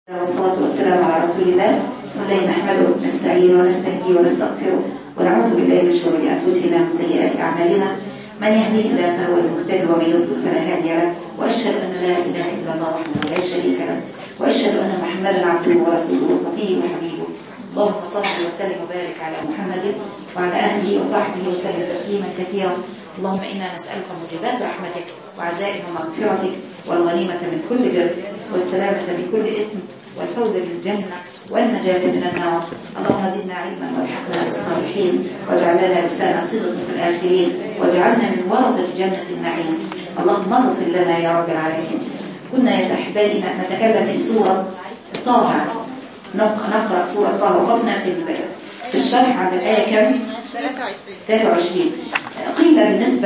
والصلاة والسلام على رسول الله الذي نحمده ونستعين ونستهديه ونستغفره ونعوذ بالله من شرور أنفسنا ومن سيئات أعمالنا. من يهديه الله فهو المهتد ومن يضلل فلا هادي له، وأشهد أن لا إله إلا الله وحده لا شريك له، وأشهد أن محمدا عبده ورسوله وصفيه وحبيبه. اللهم صل وسلم وبارك على محمد وعلى آله وصحبه وسلم تسليما كثيرا. اللهم إنا نسألك موجبات رحمتك وعزائم مغفرتك والغنيمة من كل بر والسلامة من كل إثم والفوز بالجنة والنجاة من النار. اللهم زدنا علما والحقنا بالصالحين واجعلنا لسان صدق في الآخرين واجعلنا من ورثة جنة النعيم. اللهم اغفر لنا يا رب العالمين. كنا يا أحبائنا نتكلم في سورة طه، نقرأ سورة طه. وقفنا في الشرح عند الآية كم؟ 23. قيل بالنسبة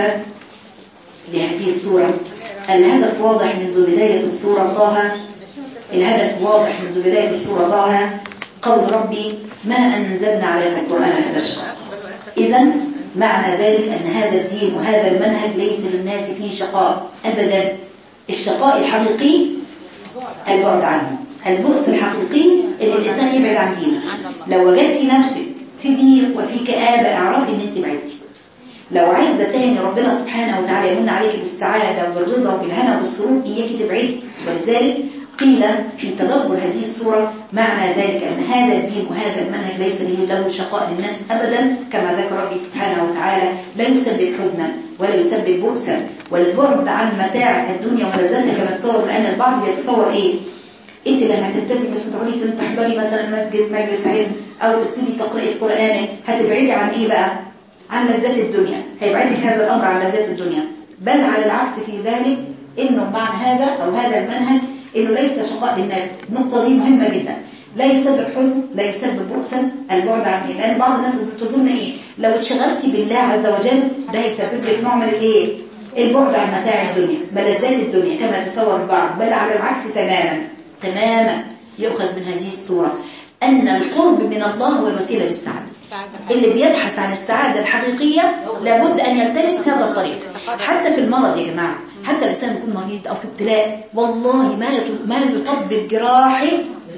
لهذه السورة الهدف واضح منذ بداية السورة طه، الهدف واضح منذ بداية السورة طه قول ربي ما أنزلنا عليك القرآن لتشقى. إذن معنى ذلك أن هذا الدين وهذا المنهج ليس للناس فيه شقاء أبدا. الشقاء الحقيقي البعد عنه، البؤس الحقيقي اللي الإنسان يبعد عن دينه. لو وجدت نفسك في دين وفي كآبة اعرفي ان انت بعدتي. لو عايزة تاني ربنا سبحانه وتعالى يمن عليك بالسعادة وبالرضا وبالهنا والسرور إياك تبعدي. ولذلك قيل في تدبر هذه السورة معنى ذلك أن هذا الدين وهذا المنهج ليس له شقاء للناس أبدا، كما ذكر ربي سبحانه وتعالى لا يسبب حزنا ولا يسبب بؤسا والبعد عن متاع الدنيا ولذاتها كما تصور. لأن البعض بيتصور إيه؟ انت لما تلتزم بس تقولي تحضري مثلا مسجد مجلس علم او تبتدي تقرأي القرآن هتبعدي عن ايه بقى؟ عن لذات الدنيا. هيبعدك هذا الامر عن لذات الدنيا، بل على العكس في ذلك انه مع هذا او هذا المنهج انه ليس شقاء للناس. النقطة دي مهمة جدا. لا يسبب حزن، لا يسبب بؤسا البعد عن ايه؟ لان بعض الناس تظن ايه؟ لو اتشغلتي بالله عز وجل ده هيسبب لك نوع من الايه؟ البعد عن متاع الدنيا بلذات الدنيا كما تصور البعض، بل على العكس تماما يؤخذ من هذه السورة أن القرب من الله هو الوسيلة للسعادة. اللي بيبحث عن السعادة الحقيقية لابد أن يلتمس هذا الطريق. حتى في المرض يا جماعة، حتى الإنسان يكون مريض أو في ابتلاء والله ما يطبب جراحه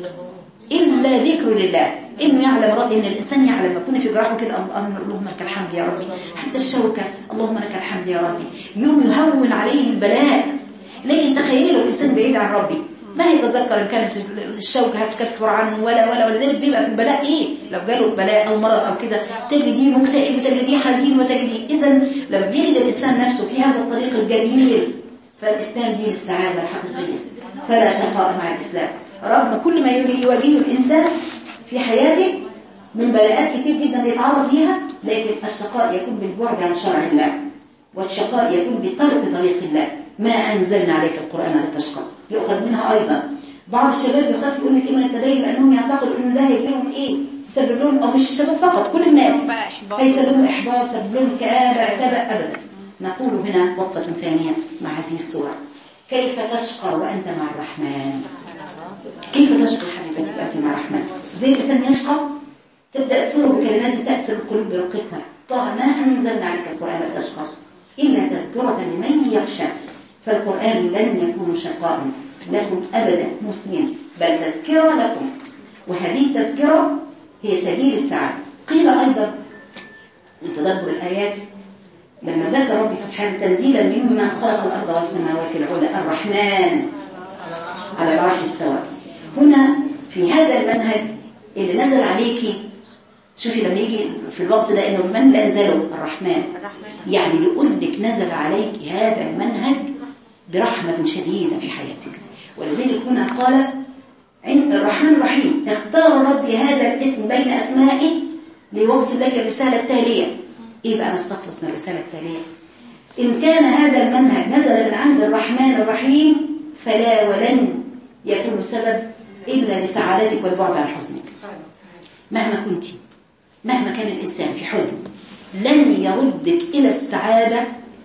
إلا ذكر لله. إنه يعلم ربي، إن الإنسان يعلم يكون في جراحه كده اللهم لك الحمد يا ربي، حتى الشوكة اللهم لك الحمد يا ربي، يوم يهون عليه البلاء. لكن تخيلي لو الإنسان بعيد عن ربي ما يتذكر إن كانت الشوكة هتكفر عنه ولا ولذلك بيبقى في البلاء إيه؟ لو جاله بلاء أو مرض أو كده تجديه مكتئب وتجديه حزين وتجديه. إذن لما بيجد الإنسان نفسه في هذا الطريق الجميل فالإسلام دين السعادة الحقيقية، فلا شقاء مع الإسلام رغم كل ما يواجهه الإنسان في حياته من بلاءات كتير جدا يتعرض ليها. لكن الشقاء يكون بالبعد عن شرع الله، والشقاء يكون بطرق طريق الله. ما أنزلنا عليك القرآن لتشقى يؤخذ منها أيضا. بعض الشباب يخاف يقول لك إيه من التدين لأنهم يعتقدوا إن ده هيجيلهم إيه؟ يسبب لهم، أو مش الشباب فقط كل الناس هيسبب لهم إحباط، يسبب لهم كآبة أبدا. نقول هنا وقفة ثانية مع هذه السورة. كيف تشقى وأنت مع الرحمن؟ كيف تشقى حبيبتي وأنت مع الرحمن؟ زي الإنسان يشقى تبدأ السورة بكلمات تأثر القلوب برقتها. طه ما أنزلنا عليك القرآن لتشقى إلا تذكرة لمن يخشى. فالقرآن لن يكون شقاء لكم أبدا مسلمين، بل تذكرة لكم، وهذه التذكرة هي سبيل السعادة. قيل أيضا من تدبر الآيات لما ذكر ربي سبحانه تنزيلا مما خلق الأرض والسماوات العلى الرحمن على العرش استوى. هنا في هذا المنهج اللي نزل عليكي، شوفي لما يجي في الوقت ده انه من انزله الرحمن، يعني بيقول لك نزل عليك هذا المنهج برحمة شديدة في حياتك. ولذلك هنا قال عند الرحمن الرحيم اختار ربي هذا الاسم بين أسمائه ليوصل لك الرسالة التالية. إيه بقى نستخلص من الرسالة التالية؟ إن كان هذا المنهج نزل من عند الرحمن الرحيم فلا ولن يكون سبب إلا لسعادتك والبعد عن حزنك. مهما كنت، مهما كان الإنسان في حزن لن يردك إلى السعادة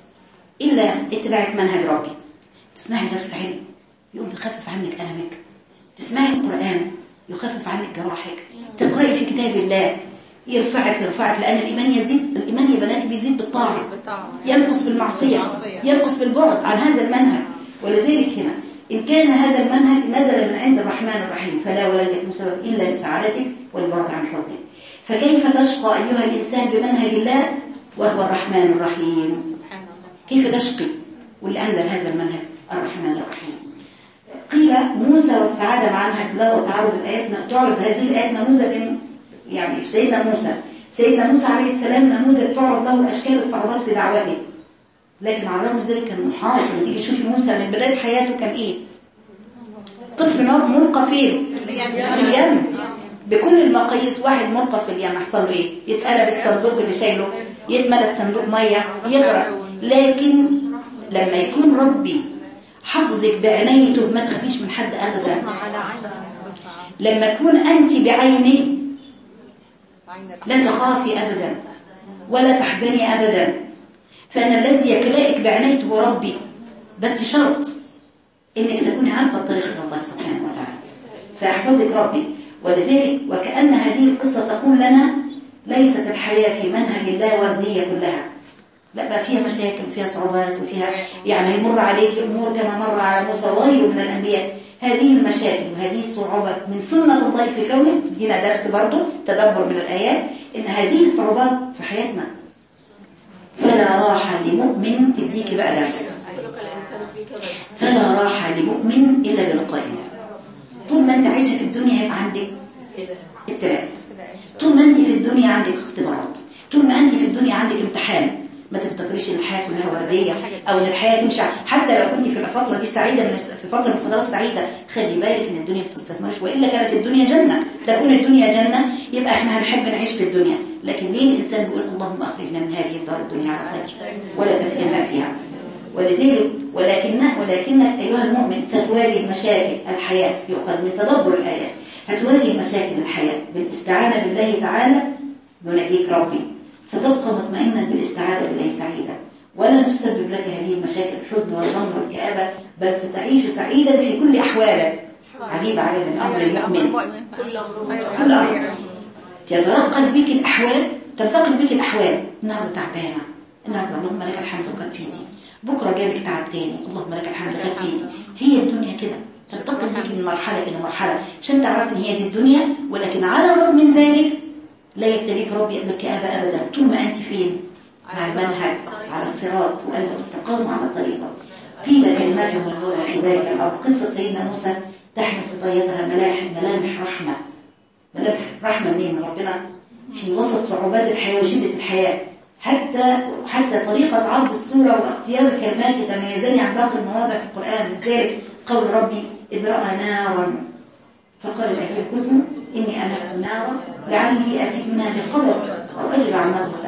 إلا اتباعك منهج ربي. تسمعي درس علم يقوم يخفف عنك ألمك، تسمعي القرآن يخفف عنك جراحك، تقرأي في كتاب الله يرفعك لأن الإيمان يزيد. الإيمان يا بناتي بيزيد بالطاعة، ينقص بالمعصية، ينقص بالبعد عن هذا المنهج. ولذلك هنا إن كان هذا المنهج نزل من عند الرحمن الرحيم فلا ولن يكون سبب إلا لسعادتك والبعد عن حزنك. فكيف تشقى أيها الإنسان بمنهج الله وهو الرحمن الرحيم؟ كيف تشقي واللي أنزل هذا المنهج الرحمن الرحيم؟ قيل موسى والسعادة مع منهج الله وتعرض الآيات، تعرض هذه الآيات نموذج يعني في سيدنا موسى عليه السلام نموذج تعرض له أشكال الصعوبات في دعوته، لكن على الرغم من ذلك كان محاط. لما تيجي تشوفي موسى من بداية حياته كان إيه؟ طفل ملقى فين؟ في اليم بكل المقاييس. واحد ملقى في اليم يحصل له إيه؟ يتقلب الصندوق اللي شايله، يتملى الصندوق مية، يغرق. لكن لما يكون ربي حفظك بعنايته ما تخافيش من حد أبدا. لما تكون أنت بعينه لا تخافي أبدا ولا تحزني أبدا. فأن الذي يكلائك بعنايته ربي، بس شرط إنك تكوني عارفة الطريق إلى الله سبحانه وتعالى، فيحفظك ربي. ولذلك وكأن هذه القصة تقول لنا ليست الحياة في منهج الله وردية كلها، لا بقى فيها مشاكل وفيها صعوبات وفيها يعني هيمر عليك أمور كما مر على موسى وغيره من الأنبياء. هذه المشاكل وهذه الصعوبات من سنة الله في كونه. دينا درس برضو تدبر من الآيات إن هذه الصعوبات في حياتنا فلا راحة لمؤمن. تديك بقى درس، فلا راحة لمؤمن إلا بلقاء الله. طول ما أنت عايشة في الدنيا هيبقى عندك ابتلاءات، طول ما أنت في الدنيا عندك اختبارات، طول ما أنت في الدنيا عندك امتحان. ما تفتكريش ان الحياه كلها ورديه او ان الحياه تمشي. حتى لو كنت في الفتره دي سعيده في فتره من الفترات السعيده، خلي بالك ان الدنيا ما بتستثمرش، والا كانت الدنيا جنه. تكون الدنيا جنه يبقى احنا هنحب نعيش في الدنيا. لكن ليه الانسان بيقول اللهم اخرجنا من هذه الدار الدنيا على خير ولا تفتنا فيها؟ ولذلك ولكنك ايها المؤمن ستواجه مشاكل الحياه. يؤخذ من تدبر الايات. هتواجه مشاكل الحياه بالاستعانه بالله تعالى ينجيك ربي. ستبقى مطمئنا بالاستعانة بالله سعيدا، ولا تسبب لك هذه المشاكل الحزن والغم والكآبة، بل ستعيش سعيدا في كل أحوالك. عجيب عجب الأمر المؤمن. كل أمر تتنقل بك الأحوال، تنتقل بك الأحوال. النهارده تعبانة، النهارده اللهم لك الحمد خفيتي، بكرة جالك تعب تاني، اللهم لك الحمد خفيتي. هي الدنيا كده تنتقل بك من مرحلة إلى مرحلة عشان تعرف إن هي دي الدنيا. ولكن على الرغم من ذلك لا يبتليك ربي بالكآبة أبدا طول ما أنت فين؟ مع المنهج على الصراط وأنت استقام على الطريقة. قيل كلمات من في ذلك الأمر. قصة سيدنا موسى تحمل في طياتها ملامح رحمة. ملامح رحمة منين ربنا في وسط صعوبات الحياة وشدة الحياة. حتى طريقة عرض الصورة واختيار الكلمات يتميزان عن باقي المواضع في القرآن. لذلك قول ربي إذ رأى نارا فقال الأهل كثوا إني أنست نارا لعلي أتيك منها بقبس أو أجر عن نارها.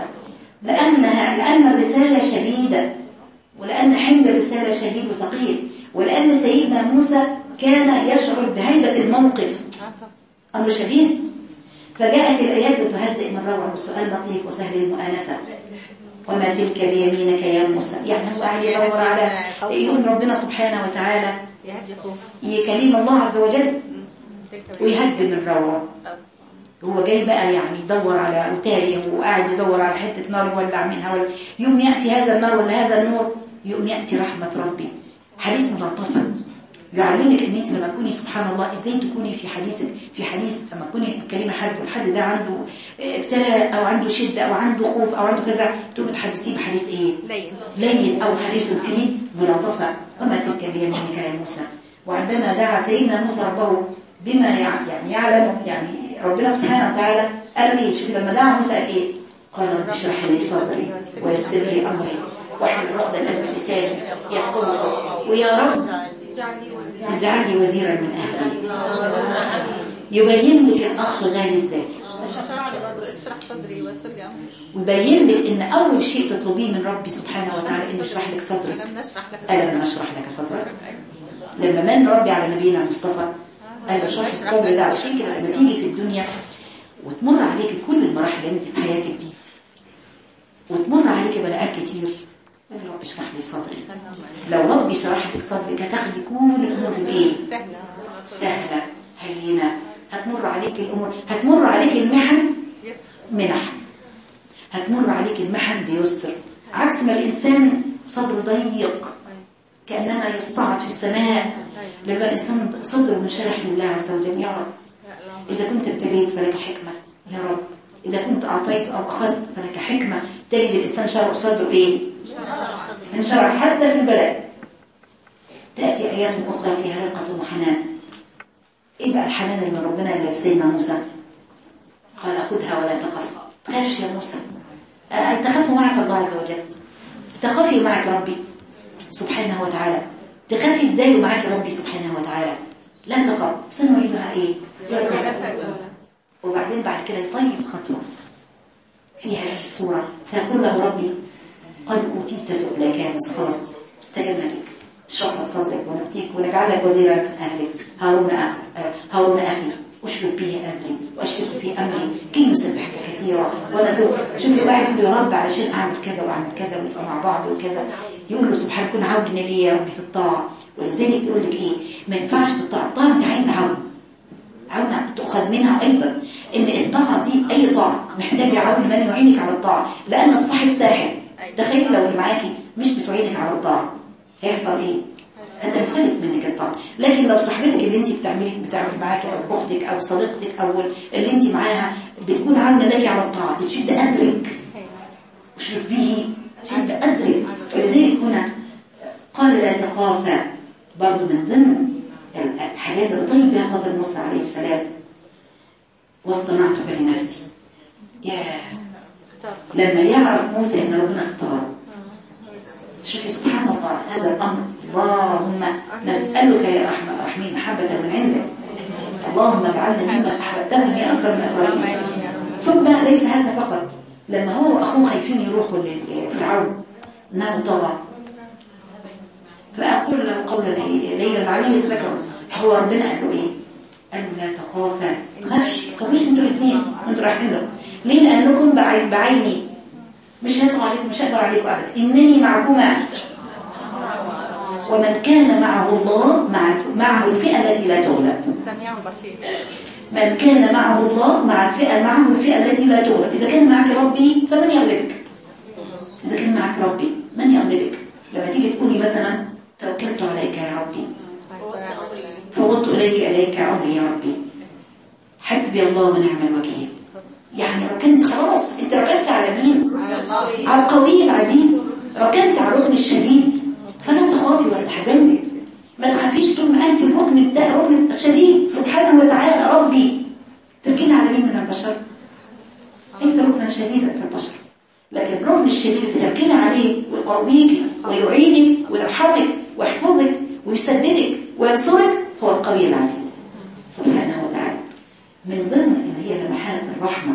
لأن الرسالة شديدة، ولأن حمل الرسالة شديد وثقيل، ولأن سيدنا موسى كان يشعر بهيبة الموقف، أمر شديد. فجاءت الآيات بتهدئ من روعه وسؤال لطيف وسهل المؤانسة. وما تلك بيمينك يا موسى. يعني هو قاعد يدور على يقول ربنا سبحانه وتعالى يكلم الله عز وجل ويهدي من روعه. هو جاي بقى يعني يدور على وتايه وقاعد يدور على حتة نار يولع منها، يوم يأتي هذا النار ولا هذا النور، يوم يأتي رحمة ربي. حديث ملطفة يعلمك ان انت لما تكوني سبحان الله ازاي تكوني في حديث لما تكوني كلمة حد والحد ده عنده ابتلاء او عنده شدة او عنده خوف او عنده كذا، تقوم تحدثيه بحديث ايه؟ لين او حديث فيه ملطفة. وما تلك بيمينك يا موسى. وعندما دعا سيدنا موسى ربه بما يعني يعلم، يعني ربنا سبحانه وتعالى قال لي شوف لما دعا موسى قال ايه؟ قال رب اشرح لي صدري ويسر لي امري واحلل عقدة من لساني يفقهوا قولي. ويا رب اجعل لي وزيرا من اهلي. يبين لك الاخ غالي ازاي، اشرح صدري ويسر لي امري، ويبين لك ان اول شيء تطلبيه من ربي سبحانه وتعالى ان يشرح لك صدرك. الم نشرح لك صدرك. لما من ربي على نبينا المصطفى قال له شرح الصدر ده. عشان كده لما تيجي في الدنيا وتمر عليك كل المراحل اللي انت في حياتك دي وتمر عليك بلاءات كتير، قال رب اشرح لي صدري. لو ربي شرح لك صدرك هتاخدي كل الامور بايه؟ سهله هينه. هتمر عليك الامور، هتمر عليك المحن منح، هتمر عليك المحن بيسر. عكس ما الانسان صدره ضيق كانما يصعد في السماء لما الإنسان صدره منشرح لله عز وجل، يا رب إذا كنت ابتليت فلك حكمة يا رب، إذا كنت أعطيت أو أخذت فلك حكمة. تجد الإنسان صدره إيه؟ انشرح حتى في البلاء. تأتي آيات أخرى فيها رقة وحنان. إيه بقى الحنان اللي ربنا اللي في سيدنا موسى؟ قال خذها ولا تخف. تخافش يا موسى، تخاف معك الله عز وجل، تخافي معك ربي سبحانه وتعالى. تخافي ازاي ومعك ربي سبحانه وتعالى؟ لا تخاف، سنعيدها ايه؟ وبعدين بعد كده يطيب خطوة في هذه السورة، فيقول له ربي قد أوتيت سؤلك يا موسى، خلاص استجبنا لك، اشرح صدرك ونبتيك ونجعلك وزيرا من أهلك هارون أخي أشرك به أزري وأشرك في أمري كي نسبحك كثيرا ونذكرك. شوف الواحد يقول يا رب علشان أعمل كذا وأعمل كذا ونبقى مع بعض وكذا، يقول له سبحانه كن عودنا لي يا ربي في الطاعة. ولذلك يقول لك إيه؟ ما ينفعش في الطاعة، الطاعة أنت عايزة عون تأخذ منها أيضا، إن الطاعة دي أي طاعة محتاجة عون من يعينك على الطاعة، لأن الصاحب ساحب. تخيل لو اللي معاكي مش بتعينك على الطاعة هيحصل إيه؟ هتنفلت منك الطاعة. لكن لو صاحبتك اللي انت بتعمل معاك او اختك او صديقتك او اللي انت معاها بتكون عاونة لك على الطاعة، بتشد أزرك اشرك به شد أزرك. ولذلك هنا قال لا تخافا، برضو من ضمن الحاجات اللي طيب بها خاطر موسى عليه السلام، واصطنعتك لنفسي. يا لما يعرف موسى ان ربنا اختاره، شوفي سبحان الله هذا الأمر. اللهم نسألك يا أرحم الراحمين محبة من عندك، اللهم اجعلنا ممن أحببتهم يا أكرم الأكرمين. ثم ليس هذا فقط، لما هو وأخوه خايفين يروحوا لفرعون إنه طغى، فأقول له قولا ليلا لعله يتذكر. هو ربنا قال له إيه؟ قال له لا تخافا، تخافوش انتوا الاثنين انتوا رايحين له. ليه؟ لأنكم بعيني، مش هقدر عليكم أبدا، إنني معكما، ومن كان معه الله معه الفئة التي لا تغلب. سميع بصير. من كان معه الله معه الفئة التي لا تغلب. إذا كان معك ربي فمن يغلبك؟ إذا كان معك ربي من يغلبك؟ لما تيجي تقولي مثلا توكلت عليك يا ربي، فوضت إليك عمري يا ربي، حسبي الله ونعم الوكيل، يعني ركنت خلاص، انت ركنت على مين؟ على القوي العزيز، ركنت على الركن الشديد، فلا تخافي ولا تحزني. ما تخافيش طول ما انت الركن الشديد سبحانه وتعالى ربي. تركين على مين من البشر؟ ليس ركنا شديدا في البشر، لكن الركن الشديد اللي تركين عليه ويقويك ويعينك ويرحمك ويحفظك ويسددك وينصرك هو القوي العزيز سبحانه وتعالى. من ضمن اللي هي لمحات الرحمة،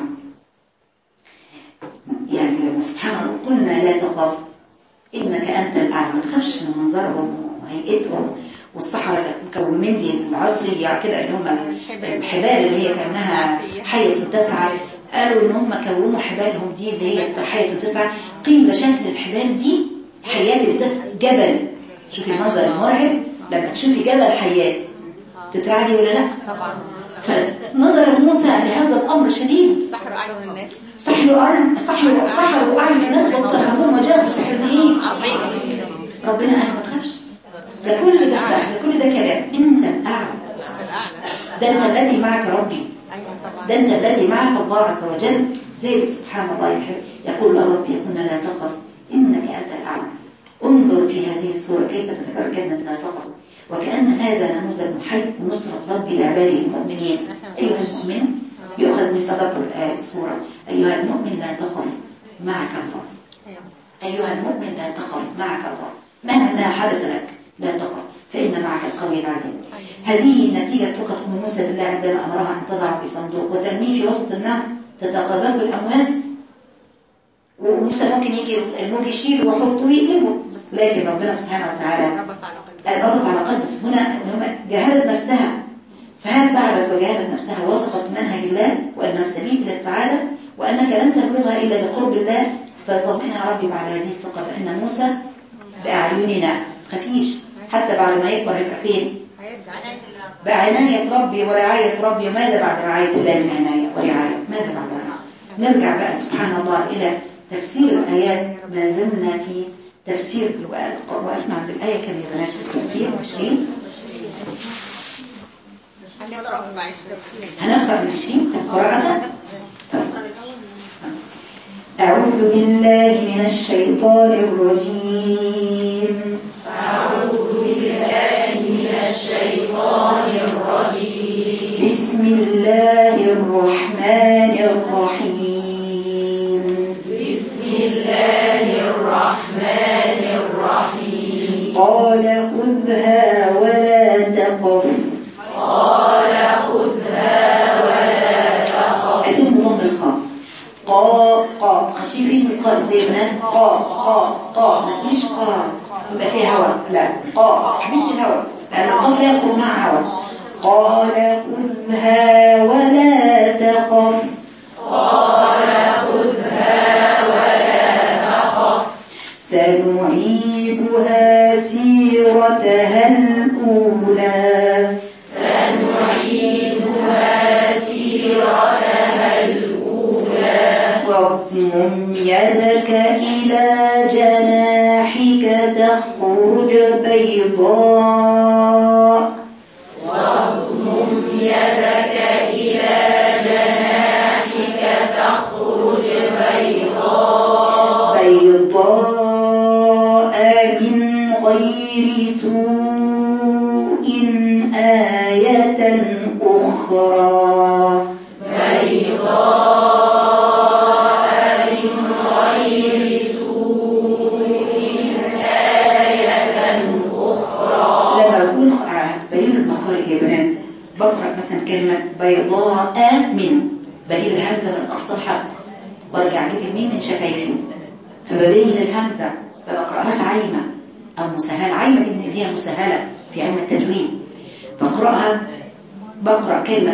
يعني لما سبحان الله قلنا لا تخاف إنك أنت الأعلى، ما تخافش من منظرهم وهيئتهم. والصحراء مكومين لي العصي كده اللي هم الحبال اللي هي كأنها حية تسعى، قالوا إن هم كونوا حبالهم دي اللي هي حية تسعى. قيل شكل الحبال دي حيات جبل. شوفي المنظر المرعب لما تشوفي جبل حيات، تترعبي ولا لا؟ طبعا. فنظر موسى لهذا الأمر شديد، سحر أعين الناس، سحر أعين الناس واسترهبوهم وجاءوا بسحر ايه عظيم. ربنا قال ما تخافش، ده كل ده سحر، كل ده كلام، انت الأعلى، ده انت الذي معك ربي، ده انت الذي معك الله عز وجل. زي سبحان الله يقول له ربي قلنا لا تخف إنك أنت الأعلى. انظر في هذه السورة كيف تذكر كلمة لا تخف، وكأن هذا نموذج من حي نصرة ربي لعباده المؤمنين. أيها المؤمن، يؤخذ من تدبر السورة، أيها المؤمن لا تخف معك الله، أيها المؤمن لا تخف معك الله، مهما حدث لك لا تخف فإن معك القوي العزيز. هذه نتيجة ثقة أم موسى بالله عندما أمرها أن تضع في صندوق وترميه في وسط النهر تتقاذف الأمواج، وموسى ممكن يجي الموج يشيل ويحطه ويقلبه، لكن ربنا سبحانه وتعالى ربط على قلبه. هنا جاهدت نفسها، فهل تعبت وجاهدت نفسها ووثقت منهج الله وأنه السبيل إلى السعادة وأنك لن تبلغها إلا بقرب الله، فطمئنها ربي بعد هذه الثقة فإن موسى بأعيننا. تخافيش حتى بعد ما يكبر يبقى فين؟ بعناية ربي ورعاية ربي. ماذا بعد رعاية الله من عناية ورعاية؟ ماذا بعد رعاية؟ نرجع بقى سبحان الله إلى تفسير الآيات. ما زلنا في تفسير، وقفنا عند الآية كم يا بنات في التفسير 20 هنقرأ من 20. هنقرأ من 20 قراءة. طيب. أعوذ بالله من الشيطان الرجيم. أعوذ بالله من الشيطان الرجيم. بسم الله الرحمن الرحيم. بسم الله الرحمن الرحيم. قال خذها ولا تخف. قال خذها ولا تخف. أتم ضم القاف. قا خشيفين القاء زي بنات قا ما تقوليش قا يبقى فيها هواء، لا قا احبسي الهواء لأن القاف لا يخرج معها هواء. قال خذها ولا تخف. قال خذها ولا تخف. سنعيدها سيرتها الأولى. سنعيدها سيرتها الأولى. واضمم يدك إلى جناحك تخرج بيضاء. واضمم يدك إلى جناحك تخرج بيضاء من غير سوء آية أخرى. بقرأ مثلا كلمة بيضاء من بجيب الهمزة من أقصى الحلق وارجع اجيب الميم من شفايفي فببين الهمزة ما بقرأهاش عايمة أو مسهلة. عايمة دي من اللي هي مسهلة في علم التجويد. بقرأ كلمة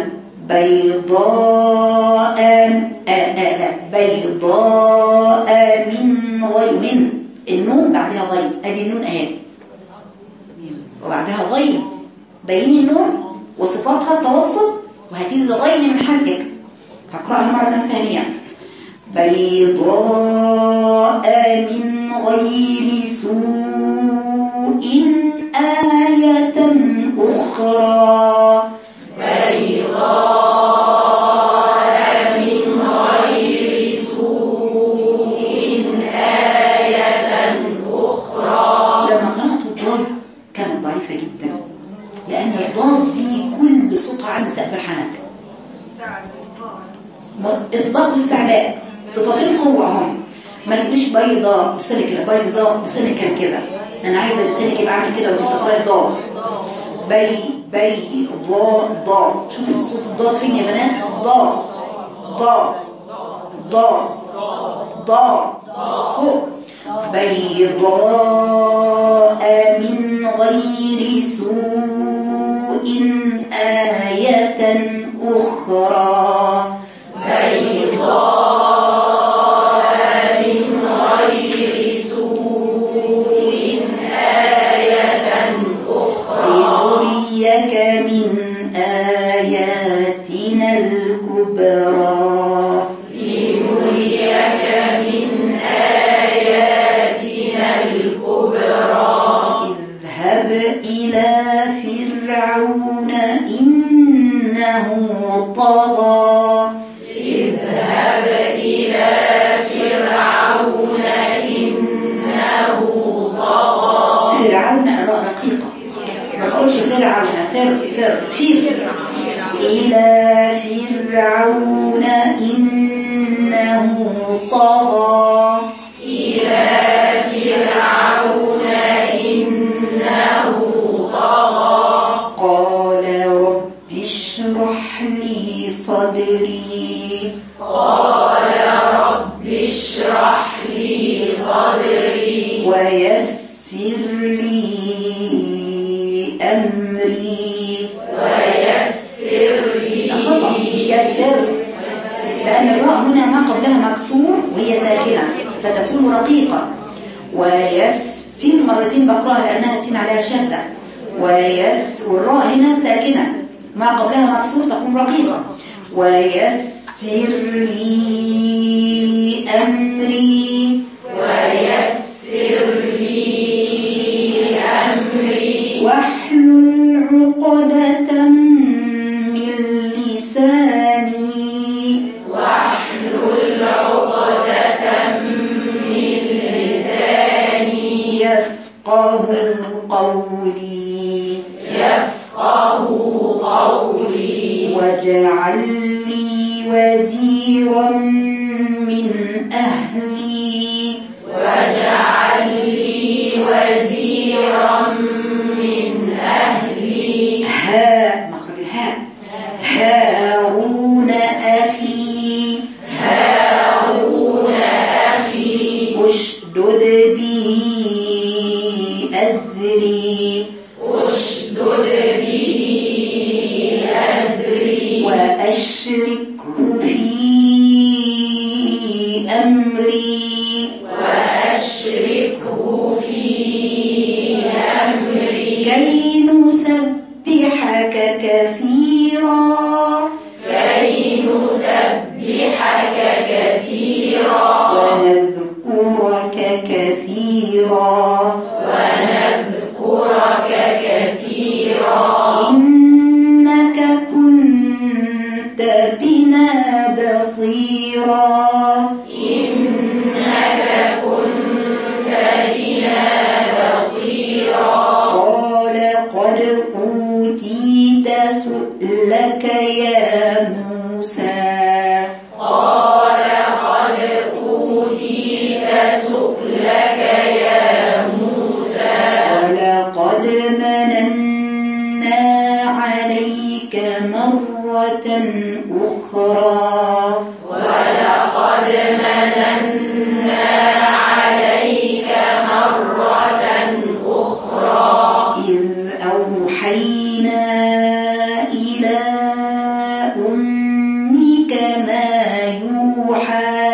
بيضاء بيضاء من غير من النون بعدها غير ادي النون اهي وبعدها غير بيني النون وصفاتها التوسط وهتيجي لغير من حلقك. هقرأها مرة ثانية. بيضاء من غير سوء آية أخرى. بيضاء من غير سوء آية أخرى. لما قرأت الضاد كانت ضعيفة جدا لأن الضاد دي كل صوتها عند سقف الحنك. إطباق واستعلاء صفتين قوة هم. ما نقولش بيضاء لسانك بيضاء لسانك كان كده. أنا عايزة لسانك يبقى عامل كده وانت بتقرأي الضاد. ضاء. شوفي صوت الضاد فين يا بنات؟ ضاء فوق. بيضاء من غير سوء آية أخرى. بيضاء من غير سوء آية أخرى. لنريك من آياتنا الكبرى. لنريك من آياتنا الكبرى. اذهب إلى فرعون إنه طغى. اذهب إلى فرعون إنه طغى. فرعون رقيقة ما تقولش فرعون إلى فرعون إنه طغى. إلى فرعون إنه طغى. قال رب اشرح لي صدري. قال رب اشرح لي صدري. ويسر لي أمري. ويسر لي. خطأ مش يسر لأن الراء هنا ما قبلها مكسور وهي ساكنة فتكون رقيقة. ويسر مرتين بقرأها لأنها سين عليها شدة. والراء هنا ساكنة ما قبلها مكسور تكون رقيقة. ويسر لي أمري. ويسر لي أمري. واحلل عقدة لساني واحلل عقدة من لساني يفقه قولي واجعل لي وزيرا من أهلي مخرج الهاء هارون أخي أشدد به أزري وأشركه في أمري كي نسبحك كثيرا ونذكرك كثيرا إنك كنت بنا بصيرا قال قد أوتيت سؤلك يا موسى ولقد مننا عليك مرة أخرى إذ أوحينا إلى أمك ما يوحى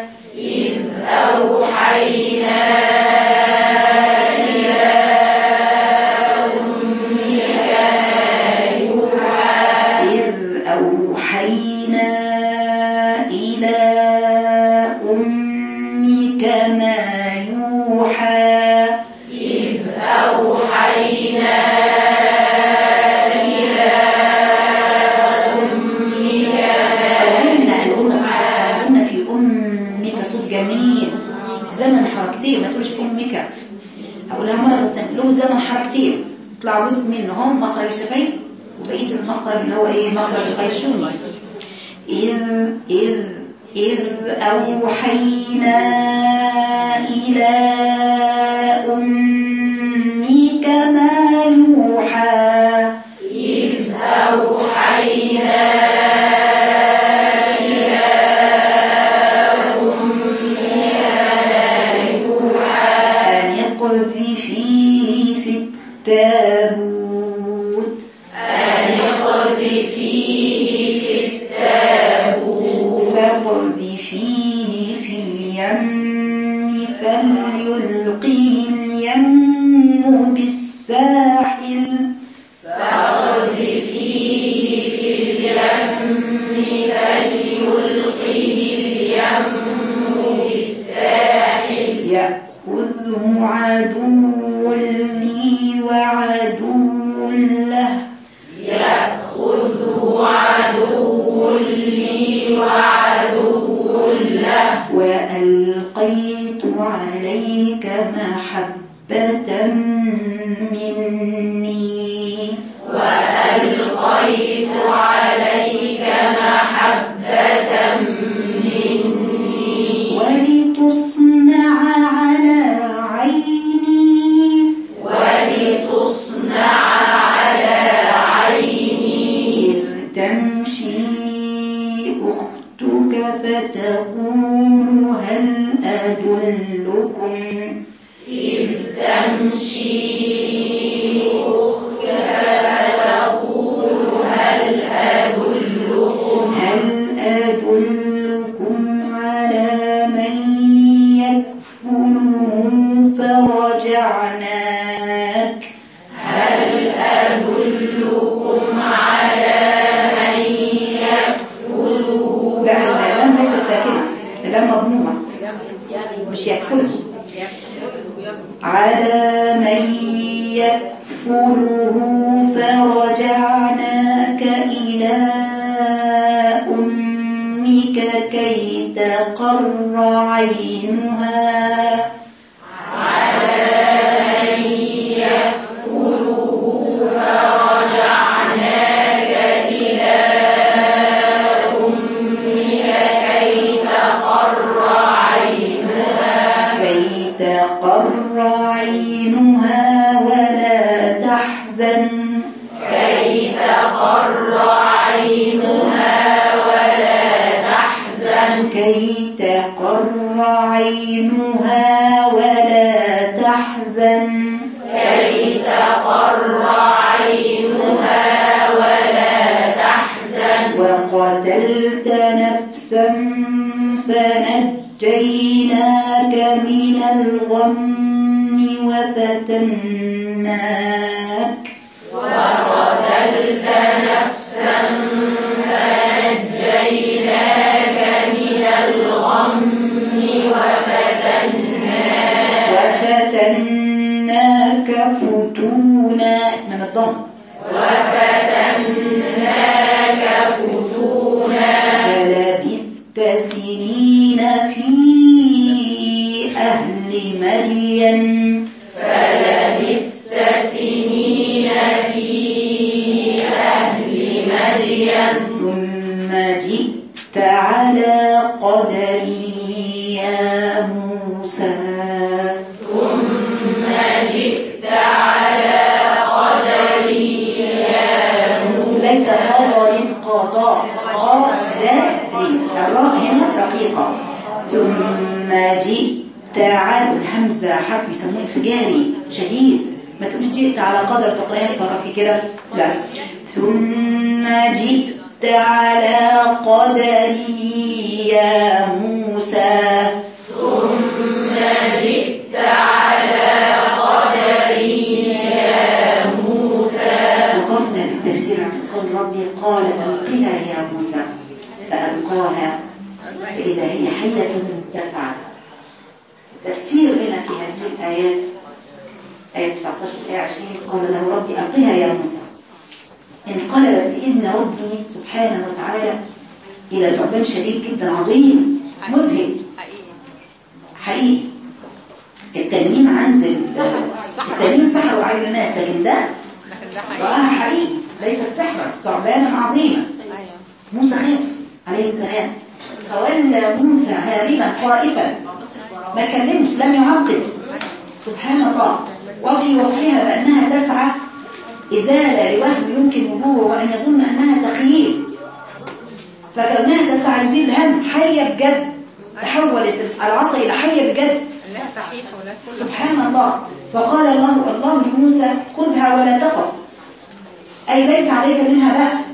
زمن حركتين، ما تقولش أمك، هقولها مرة ثانية، له زمن حركتين يطلع جزء منهم مخرج الشفايف وبقية المخرج اللي هو ايه مخرج الخيشومي. إذ أوحينا إلى أمك ما يوحى التابوت فاقذفيه في اليم فليلقه اليم بالساحل يأخذه عدو لي وعدو له وألقيت عليك محبة مني ولتصنع على عيني إذ تمشي أختك فتقول هل أدلكم على من يكفله فرجعناك لا اللام ليست ساكنة، اللام كي تقر عينها تقر عينها ولا تحزن كي تقر عينها ولا تحزن كي تقر عينها ولا تحزن كي تقر عينها ولا تحزن وقتلت نفسا فنجيناك من الغم وفتناك وقتلت نفسا فنجيناك من الغم وفتناك فتونا من الضم وفتناك فتونا فلبثت سنين في أهل مدين فلبثت سنين في أهل مدين ثم جئت على قدري يا موسى ثم جئت على قدري يا موسى ليس قدر قضاء قدر الراء هنا رقيقة ثم جئت على الهمزة حرف يسموه انفجاري شديد ما تقولش جئت على قدر تقرأها طرفي كده لا ثم جئت على قدري يا موسى ثم جئت على قدري يا موسى وقفنا في التفسير عن قول ربي قال ألقها يا موسى فألقاها فإذا هي حية تسعى التفسير لنا في هذه الآيات آية 19 آية 20 قال له ربي ألقها يا موسى انقلبت بإذن ربي سبحانه وتعالى إلى ثعبان شديد جدا عظيم مذهل حقيقي التنين عند التنين سحر وعين الناس لكن ده رآها حقيقي ليست سحرا ثعبانا عظيما موسى خاف عليه السلام فولى موسى هاربا خائفا ما كلمش لم يعقب سبحان الله وفي وصفها بأنها تسعى إزالة لوهم يمكن وجوه وأن يظن أنها تخييل فكونها تسعى يزيل الهم حية بجد تحولت العصا إلى حية بجد سبحان الله فقال الله لموسى خذها ولا تخف أي ليس عليك منها بأس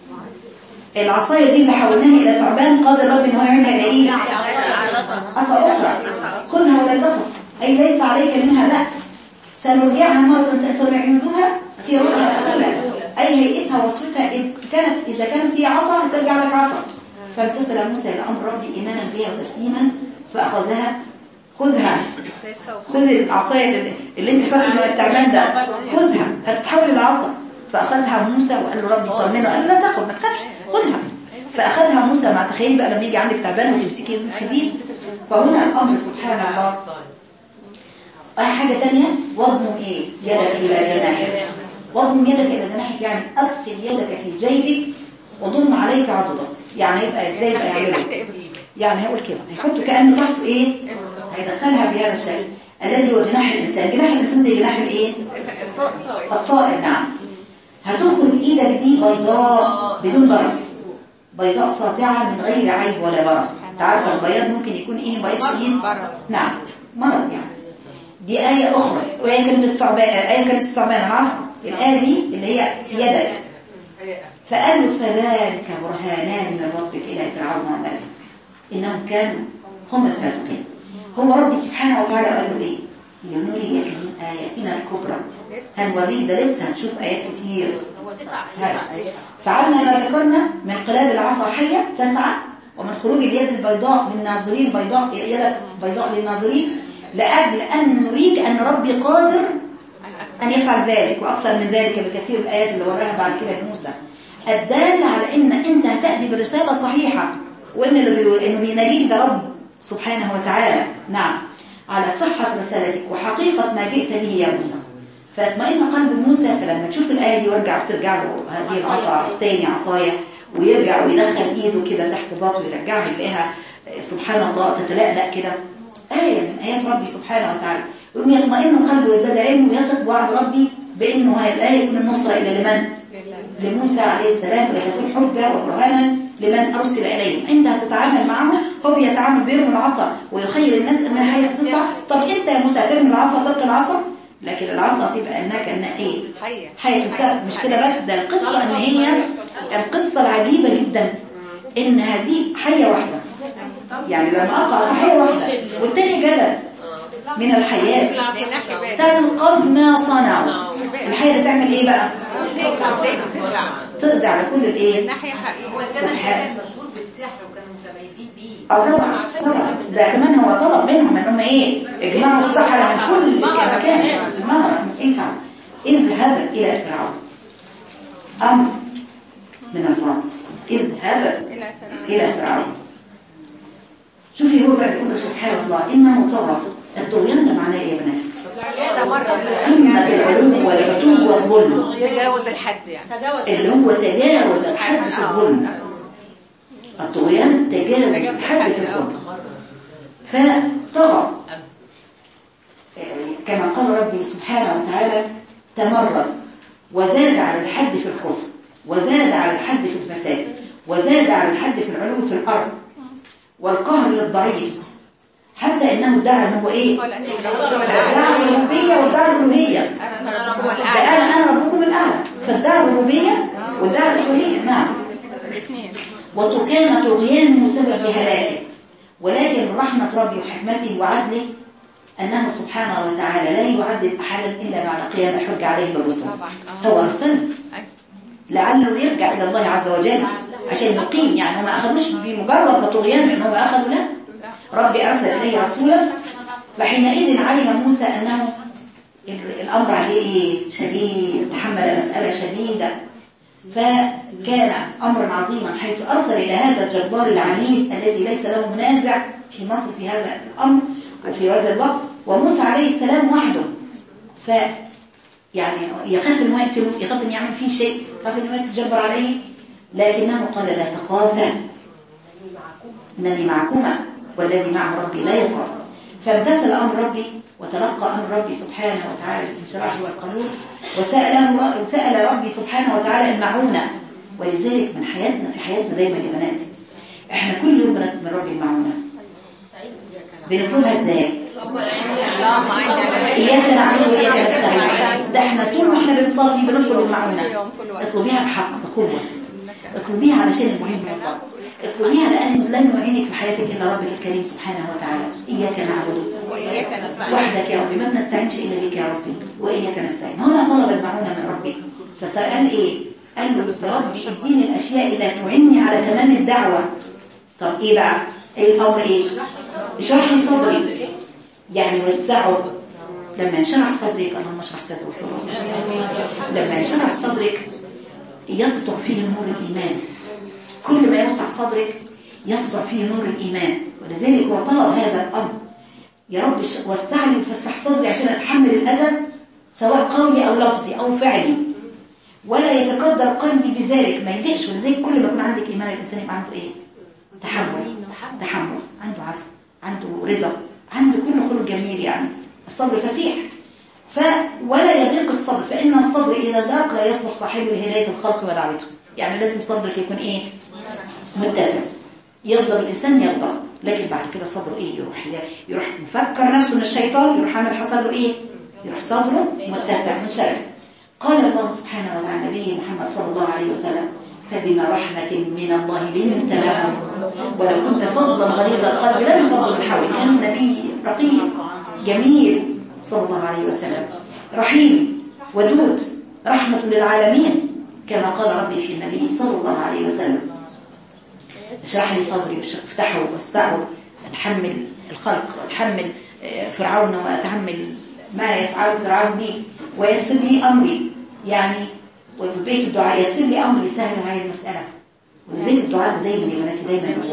العصاية دي اللي حولناها إلى ثعبان قادر رب إن هو يعملها إلى إيه؟ عصا أخرى خذها ولا تخف أي ليس عليك منها بأس سنرجعها مرة سنعملها سيرها الأولى أي هيئتها وصفتها إذا كانت هي عصا ترجع لك عصا فامتثل موسى إلى أمر ربي إيمانا بها وتسليما فأخذها خذها خذ العصاية اللي انت فاكر انه التعبان ده خذها هتتحول إلى عصا فأخذها موسى وقال له ربي طمنه قال له لا تخف ما تخافش خذها فأخذها موسى مع تخيل بقى لما يجي عندك تعبان وتمسكي خبيث فهنا الأمر سبحان الله حاجة تانية واضم ايه يدك إلى جناحك واضم يدك إلى جناحك يعني أدخل يدك في جيبك وضم عليك عضدك يعني يبقى ازاي يبقى يعمله يعني هيقول كده هيحطه كأنه تحته ايه هيدخلها بهذا الشكل الذي هو جناح الإنسان جناح الإنسان زي جناح الايه الطائر نعم هتدخل ايدك دي بيضاء بدون برص بيضاء ساطعة من غير عيب ولا برص تعرف البياض ممكن يكون ايه بياض شديد نعم مرض يعني دي آية أخرى وآية كانت الثعبان العصا الآية دي اللي هي يدك فقال له فذلك برهانان من ربك إلى فرعون وملئه إنهم كانوا هم الفاسقين هو ربي سبحانه وتعالى قال له إيه لنريك من آياتنا الكبرى هنوريك ده لسه هنشوف آيات كتير فعلنا ما ذكرنا من انقلاب العصا حية تسعى ومن خروج اليد البيضاء للناظرين يدك بيضاء للناظرين لأجل أن نريك أن ربي قادر أن يفعل ذلك وأكثر من ذلك بكثير الآيات اللي وراها بعد كده موسى الدالة على أن أنت هتأتي برسالة صحيحة وإن إنه بيناجيك ده رب سبحانه وتعالى. نعم، على صحة رسالتك وحقيقة ما جئت به يا موسى. فاطمئن قلب موسى، فلما تشوف الآية دي وترجع له هذه العصا الثاني عصاية، ويرجع ويدخل إيده كده تحت باطه ويرجعها يلاقيها سبحان الله تتلألأ كده، آية من آيات ربي سبحانه وتعالى. يقوم يطمئن قلبه ويزداد علمه ويثق بوعد ربي بأنه هذه الآية يكون النصرة إلى لمن؟ لموسى عليه السلام، ويكون حجة وبرهانا لمن أرسل إليهم. عندها تتعامل معه، هو بيتعامل بيرمي العصا ويخيل الناس أنها حية تصعد. طب أنت يا موسى ترمي العصا تلقي العصا، لكن العصا تبقى أنها إيه؟ حية تصعد. مش كده بس، ده القصة أن هي القصة العجيبة جدا إن هذه حية واحدة، يعني لما أقطع عصا حية واحدة والتاني جدل من الحيات تنقض ما صنعوا. الحية اللي تعمل إيه بقى؟ تقضي على كل الإيه؟ سبحان مشهور بالسحر وكانوا متميزين بيه. طبعا ده كمان هو طلب منهم انهم ايه؟ اجمعوا السحرة من كل مكان. المهر انسان اذهب الى فرعون، امر من الله، اذهب الى فرعون. شوفي هو بقى بيقول سبحان الله انه طغى. الطغيان ده معناه ايه يا بنات؟ قمة العلو والعتو والظلم، تجاوز الحد يعني، اللي هو تجاوز الحد في الظلم. الطغيان تجاوز الحد في الظلم، فطغى كما قال ربي سبحانه وتعالى تمرد وزاد على الحد في الكفر، وزاد على الحد في الفساد، وزاد على الحد في العلو في الأرض والقهر للضعيف، حتى انه ادعى ان هو ايه؟ ادعى الربوبيه وادعى الالوهيه. انا ربكم الاعلى، فادعى الربوبيه وادعى الالوهيه. نعم. وكان طغيانه سبب هلاكه، ولكن رحمه ربي وحكمته وعدله انه سبحانه وتعالى لا يعذب احدا الا بعد قيام الحج عليه بالرسل. هو ارسله لعله يرجع الى الله عز وجل عشان يقيم، يعني هم ما اخذوش بمجرد طغيان ان هم اخذوا، لا، ربي أرسل إليه رسولا. فحينئذ علم موسى أنه الأمر عليه شديد، تحمل مسألة شديدة، فكان أمرا عظيما حيث أرسل إلى هذا الجبار العنيد الذي ليس له منازع في مصر في هذا الأمر وفي هذا الوقت، وموسى عليه السلام وحده. يعني يخاف أنه يقتله، يخاف أن يعمل فيه شيء، يخاف أنه يتجبر عليه، لكنه قال لا تخافا إنني معكما والذي معه ربي لا يخاف. فامتثل أمر ربي وتلقى أمر ربي سبحانه وتعالى بالانشراح والقبول، وسأل ربي سبحانه وتعالى المعونة. ولذلك من حياتنا في حياتنا دايما يا بنات احنا كل يوم بنطلب من ربي المعونة. بنطلبها ازاي؟ إياك نعبد وإياك نستعين. ده احنا طول ما احنا بنصلي بنطلب المعونة. اطلبيها بحق بقوة، اطلبيها علشان المهم والله، اطلبيها لأن لن يعينك في حياتك إلا ربك الكريم سبحانه وتعالى. إياك نعبد وحدك يا ربي، ما بنستعينش إلا بك يا ربي، وإياك نستعين. هنا طلب المعونة من ربي، فقال إيه؟ قال له يا ربي اديني الأشياء اللي تعني على تمام الدعوة. طب إيه بقى؟ إيه الأمر إيه؟ اشرح لي صدري، يعني وسعه. لما ينشرح صدرك، اللهم اشرح صدري وصدرك، لما ينشرح صدرك يسطع فيه نور الإيمان. كل ما يوسع صدرك يسطع فيه نور الإيمان. ولذلك هو طلب هذا الأمر، يا رب وسع لي وفسح صدري عشان أتحمل الأذى سواء قولي أو لفظي أو فعلي، ولا يتقدر قلبي بذلك، ما يضيقش. ولذلك كل ما يكون عندك إيمان الإنسان يبقى عنده إيه؟ تحمل، عنده عفو، عنده رضا، عنده كل خلق جميل. يعني الصبر فسيح، ولا يضيق الصدر، فإن الصدر إذا ضاق لا يصلح صاحبه لهداية الخلق ودعوته. يعني لازم صدرك يكون إيه؟ متسع. يغضب الإنسان يغضب، لكن بعد كده صدره إيه؟ يروح مفكر نفسه من الشيطان، يروح عامل حصل له إيه؟ يروح صدره متسع من شرف. قال الله سبحانه وتعالى نبي محمد صلى الله عليه وسلم فبما رحمة من الله لنت لهم ولو كنت فظا غليظ القلب لانفضوا من حولك. كان نبي رقيق جميل صلى الله عليه وسلم، رحيم ودود، رحمة للعالمين، كما قال ربي في النبي صلى الله عليه وسلم اشرح لي صدري وافتحه ووسعه، اتحمل الخلق واتحمل فرعون واتحمل ما يفعل فرعون بي، ويسر لي امري. يعني وبيت الدعاء يسر لي امري، سهل هذه المساله. ولذلك الدعاء دايما يا بناتي دايما نقول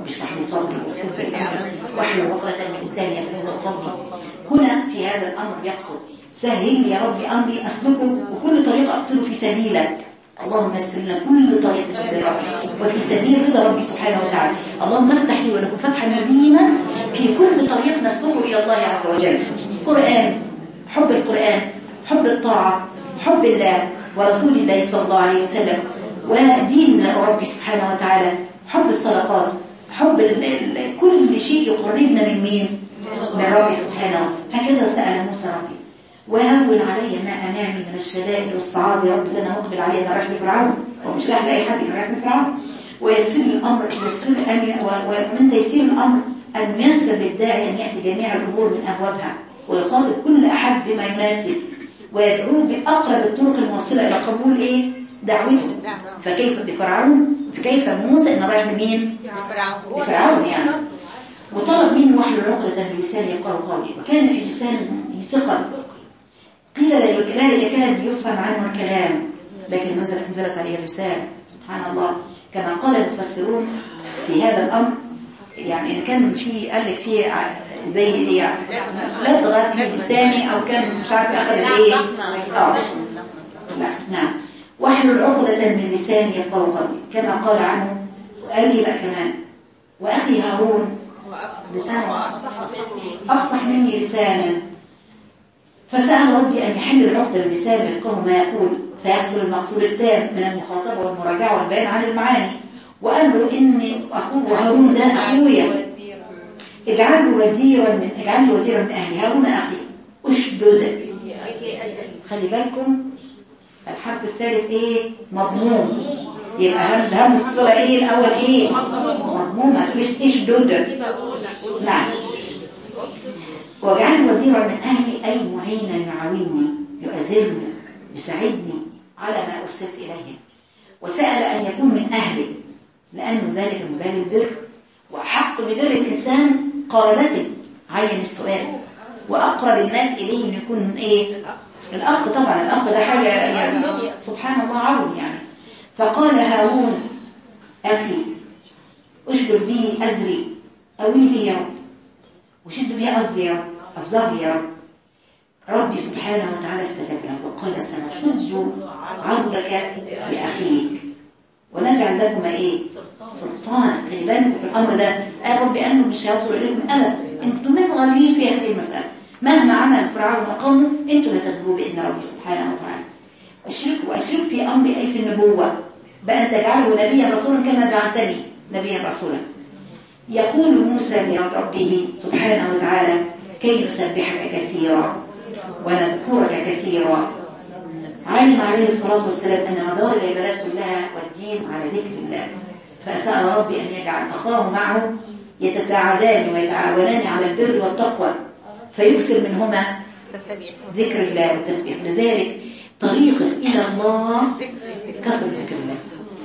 رب اشرح لي صدري ويسر لي امري واحلل عقدة من لساني يفقهوا قولي. هنا في هذا الامر يقصد سهل لي يا رب امري اسلكه وكل طريق اقصده في سبيلك. اللهم يسر لنا كل طريق في سبيل ربي وفي سبيل رضا ربي سبحانه وتعالى. اللهم افتح لي ولكم فتحا مبينا في كل طريق نسلكه الى الله عز وجل. قرآن، حب القرآن، حب الطاعة، حب الله ورسول الله صلى الله عليه وسلم، ودين ربي سبحانه وتعالى، حب الصدقات، حب كل شيء يقربنا من مين؟ من ربي سبحانه. هكذا سأل موسى ربي وهون علي ما أمامي من الشدائد والصعاب يا رب لنا مقبل علينا رايح لفرعون ومش رايح لأي حد رايح لفرعون. ويسر الأمر ومن تيسير الأمر أن يسر للداعي أن يأتي جميع الأمور من أبوابها ويخاطب كل أحد بما يناسب ويدعوه بأقرب الطرق الموصلة إلى قبول إيه؟ دعوته. فكيف بفرعون؟ فكيف موسى إن رايح لمين؟ لفرعون يعني. وطلب منه واحلل عقدة من لسانه يفقهوا قولي وكان في لسانه ثقل قيل لا يكاد يفهم عنه الكلام لكن نزلت عليه الرسالة. سبحان الله. كما قال المفسرون في هذا الأمر يعني إن كان في قال لك في زي يعني لدغة في لساني أو كان مش عارف أخذ الإيه لا نعم واحلل عقدة من لساني يفقهوا قولي كما قال عنه. وقال لي بقى كمان وأخي هارون لسانه أفصح مني لسانا فسأل ربي أن يحل العقدة باللسان يفقه ما يقول فيحصل المقصود التام من المخاطبة والمراجعة والبيان عن المعاني. وقال له إن أخوه هارون ده أخويا اجعله وزيرا من أهلي. هارون أخي أشدد. خلي بالكم الحرف الثالث إيه؟ مضموم. يبقى همزة الصلة إيه الأول إيه؟ مضمومة. أشدد. نعم. واجعل وزيرا من أهلي أي معينا يعاونني يؤازرني يساعدني على ما أرسلت إليه. وسأل أن يكون من أهلي لأن ذلك من باب البر وأحق ببر الإنسان قرابته. عين السؤال وأقرب الناس إليه أن يكون إيه؟ الأخ. طبعا الأخ ده حاجة يعني سبحان الله عون يعني. فقال هارون أخي أشبر بي أزري أولي بي يا رب وشد بي أزري يا رب أبزاري يا رب. ربي سبحانه وتعالى استجاب له وقال سنشد عرضك بأخيك ونجعل لكم ايه؟ سلطان. خلي بالكم في الامر ده. قال ربي انه مش هيصل اليكم ابدا. انتم من غالبين في هذه المساله مهما عمل فرعون وقومه انتم لا تغلبوا باذن ربي سبحانه وتعالى. اشرك في امري اي في النبوه بان تجعله نبيا رسولا كما جعلتني نبيا رسولا. يقول موسى لربه سبحانه وتعالى كي نسبحك كثيرا ونذكرك كثيرا. علم عليه الصلاة والسلام أن مدار العبادات كلها والدين على ذكر الله فسأل ربي أن يجعل أخاه معه يتساعدان ويتعاونان على البر والتقوى فيكثر منهما ذكر الله والتسبيح. لذلك طريقك إلى الله كثرة ذكر الله.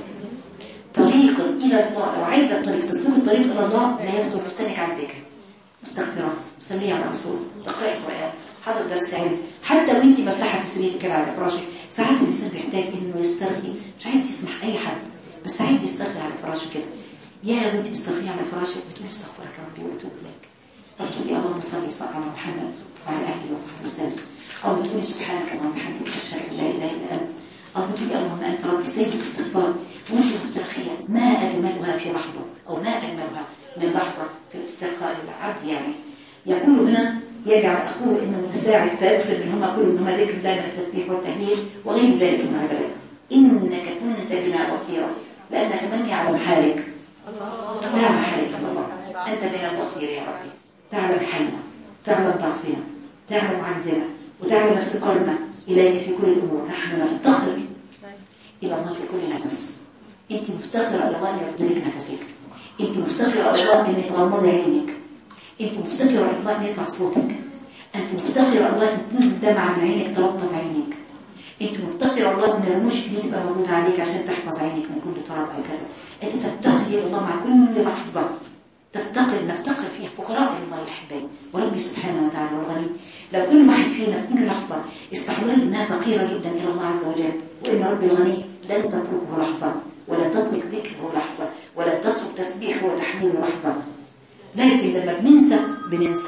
طريقك إلى الله لو عايز الطريق تسلم الطريق إلى الله لا يفتر لسانك عن ذكر مستغفرة صلي على رسول تقرأ القرآن حضر درس علم حتى وانت مرتاحه في سريرك كده على فراشك. ساعات الانسان بيحتاج انه يسترخي مش عايز يسمح اي حد بس عايز يسترخي على فراشه كده. يا وانت مسترخيه على فراشك بتقولي استغفرك يا ربي واتوب اليك. طب تقولي اللهم صل على محمد وعلى اله وصحبه وسلم. او بتقولي سبحانك اللهم وبحمدك اشهد ان لا اله الا انت. او بتقولي اللهم انت ربي سيد الاستغفار وانت مسترخيه. ما اجملها في لحظه او ما اجملها من لحظه في الاسترخاء للعبد يعني. يقول هنا يجعل أخوه إنه متساعد فيكسر منهما كل منهما ذكر الله من التسبيح والتهليل وغير ذلك من العبادات. إنك كنت بنا بصيرا لأنك من يعلم حالك لا محالك إلا الله. أنت بنا البصير يا ربي تعلم حالنا تعلم ضعفنا تعلم عجزنا وتعلم افتقارنا إليك في كل الأمور. نحن نفتقر إلى الله في كل نفس. أنت مفتقرة إلى الله أن يبدلك نفسك. أنت مفتقرة إلى الله أن يتغمض عينك. أنت مفتقرة الله أن يطلع صوتك. أنت مفتقرة الله أن تنزل دمعة من عينك تلطف عينك. أنت مفتقرة الله أن الرموش دي تبقى موجودة عليك عشان تحفظ عينك من كل تراب أو كذا. أنت تفتقر الله مع كل لحظة. نفتقر فيها فقراء الله الأحباب. وربي سبحانه وتعالى الغني لو كل واحد فينا في كل لحظة استحضر أنها فقيرة جدا إلى الله عز وجل وإن ربي الغني لن تتركه لحظة ولا تترك ذكره لحظة ولا تترك تسبيح وتحميل ولحظة، لكن لما بننسى.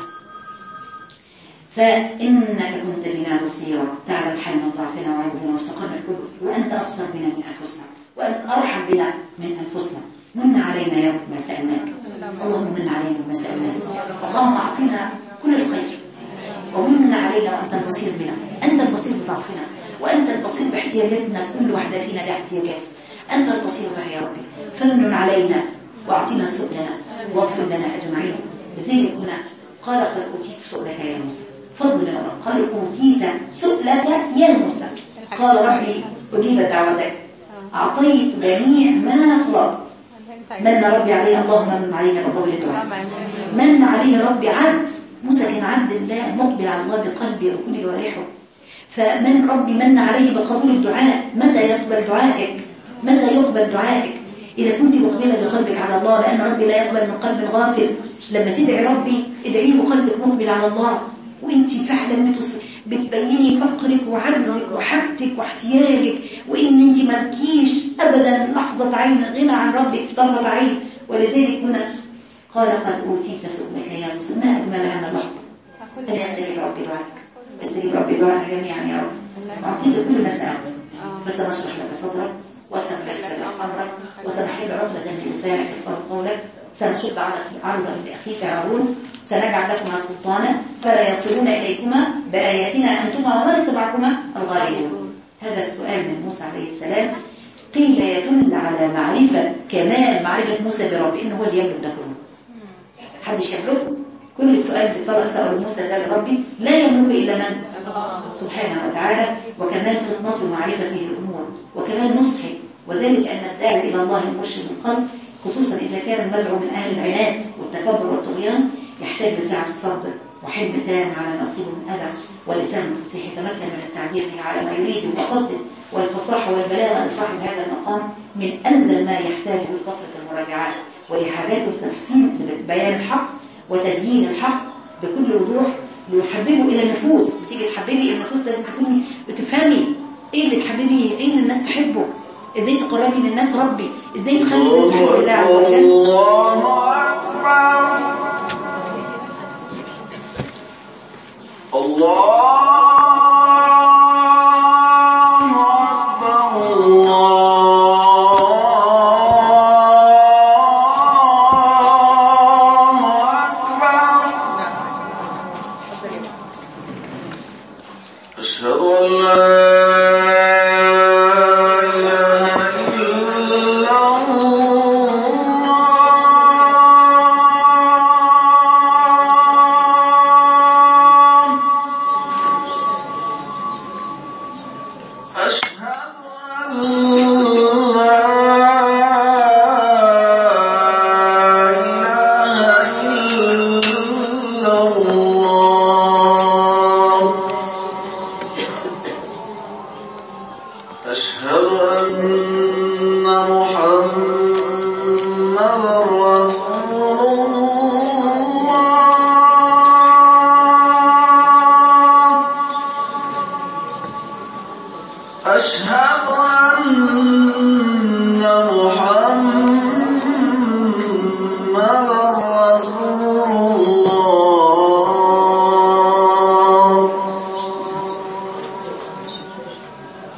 فإنك كنت بنا بصيرا، تعلم حال من ضعفنا وعجزنا وافتقرنا في كل، وأنت أبصر بنا من أنفسنا، وأنت أرحم بنا من أنفسنا. من علينا يا رب ما سألناك، اللهم من علينا ما سألناك، اللهم أعطينا كل الخير، ومن علينا وأنت البصير بنا، أنت البصير بضعفنا، وأنت البصير باحتياجاتنا، كل واحدة فينا لها احتياجات، أنت البصير بها يا ربي. فمن علينا وأعطينا سؤلنا واغفر لنا أجمعين. لذلك هنا قال قد أوتيت سؤلك يا موسى، فضل يا رب. قال أوتيت سؤلك يا موسى، قال ربي أجيب دعوتك، أعطيت جميع ما طلب. من ربي عليه، اللهم من علينا بفضل الدعاء. من عليه ربي عبد موسى، كان عبد الله مقبل على الله بقلبه وكل جوارحه. فمن ربي من عليه بقبول الدعاء. متى يقبل دعائك؟ متى يقبل دعائك؟ إذا كنت مقبلة بقلبك على الله، لأن ربي لا يقبل من قلب غافل. لما تدعي ربي ادعيه وقلبك مقبل على الله، وانت فعلا بتبيني فقرك وعجزك وحاجتك واحتياجك، وان انت مالكيش ابدا لحظة عين غنى عن ربك في طرفة عين. ولذلك هنا قال قد أوتيت سؤلك يا موسى، ما أجملها من اللحظة أن يستجيب ربي دعائك، يستجيب ربي دعائك جميعا يا رب. أعطيك كل ما سألت، فسنشرح لك صدرك وسنيسر لك أمرك وسنحل عقدة لسانك يفقهوا قولك، سنشد عرضا لأخيك هارون، سنجعل لكما سلطانا فلا يصلون إليكما بآياتنا أنتما ومن اتبعكما الغالبون. هذا السؤال من موسى عليه السلام قيل يدل على معرفة كمال معرفة موسى برب، إنه هو اللي يملك ده كله، حدش يملكه. كل السؤال اللي طلع سأله موسى ده لربي لا يملك إلا من؟ سبحانه وتعالى. وكمال فطنته ومعرفته للأمور وكمال نصحه، وذلك أن الداعي إلى الله المرشد القلب، خصوصا إذا كان المدعو من أهل العناد والتكبر والطغيان، يحتاج لسعة الصبر وحلم تام على ما يصيبه من أذى، ولسان الفصيح يتمكن من التعبير على ما يريد وقصده، والفصاحة والبلاغة لصاحب هذا المقام من أنزل ما يحتاجه لفترة المراجعات ولحاجاته التحسين في بيان الحق وتزيين الحق بكل وضوح ليحببه إلى النفوس. بتيجي تحببي النفوس لازم تكوني بتفهمي إيه اللي تحببي، إيه اللي الناس تحبه، إزاي تقربي للناس ربي، إزاي تخلي الناس تحب الله عز وجل. الله أكبر الله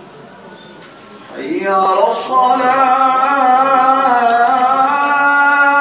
حي على الصلاة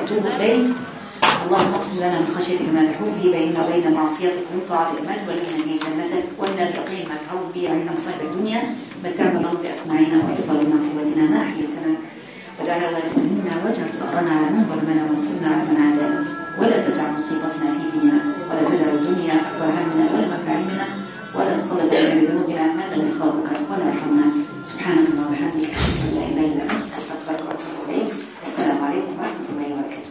وأتوب إليك. اللهم اقسم لنا من خشيتك ما تحول به بيننا وبين معصيتك ومن طاعتك ما تبلغنا به جنتك ومن اليقين ما تحول به علينا مصائب الدنيا متعنا اللهم بأسماعنا وأبصارنا وقوتنا ما أحييتنا واجعل الوارث منا واجعل ثأرنا على من ظلمنا وانصرنا على من عادانا ولا تجعل مصيبتنا في ديننا ولا تجعل الدنيا أكبر همنا ولا مبلغ علمنا ولا تسلط علينا بذنوبنا من لا يخافك ولا يرحمنا. سبحانك اللهم وبحمدك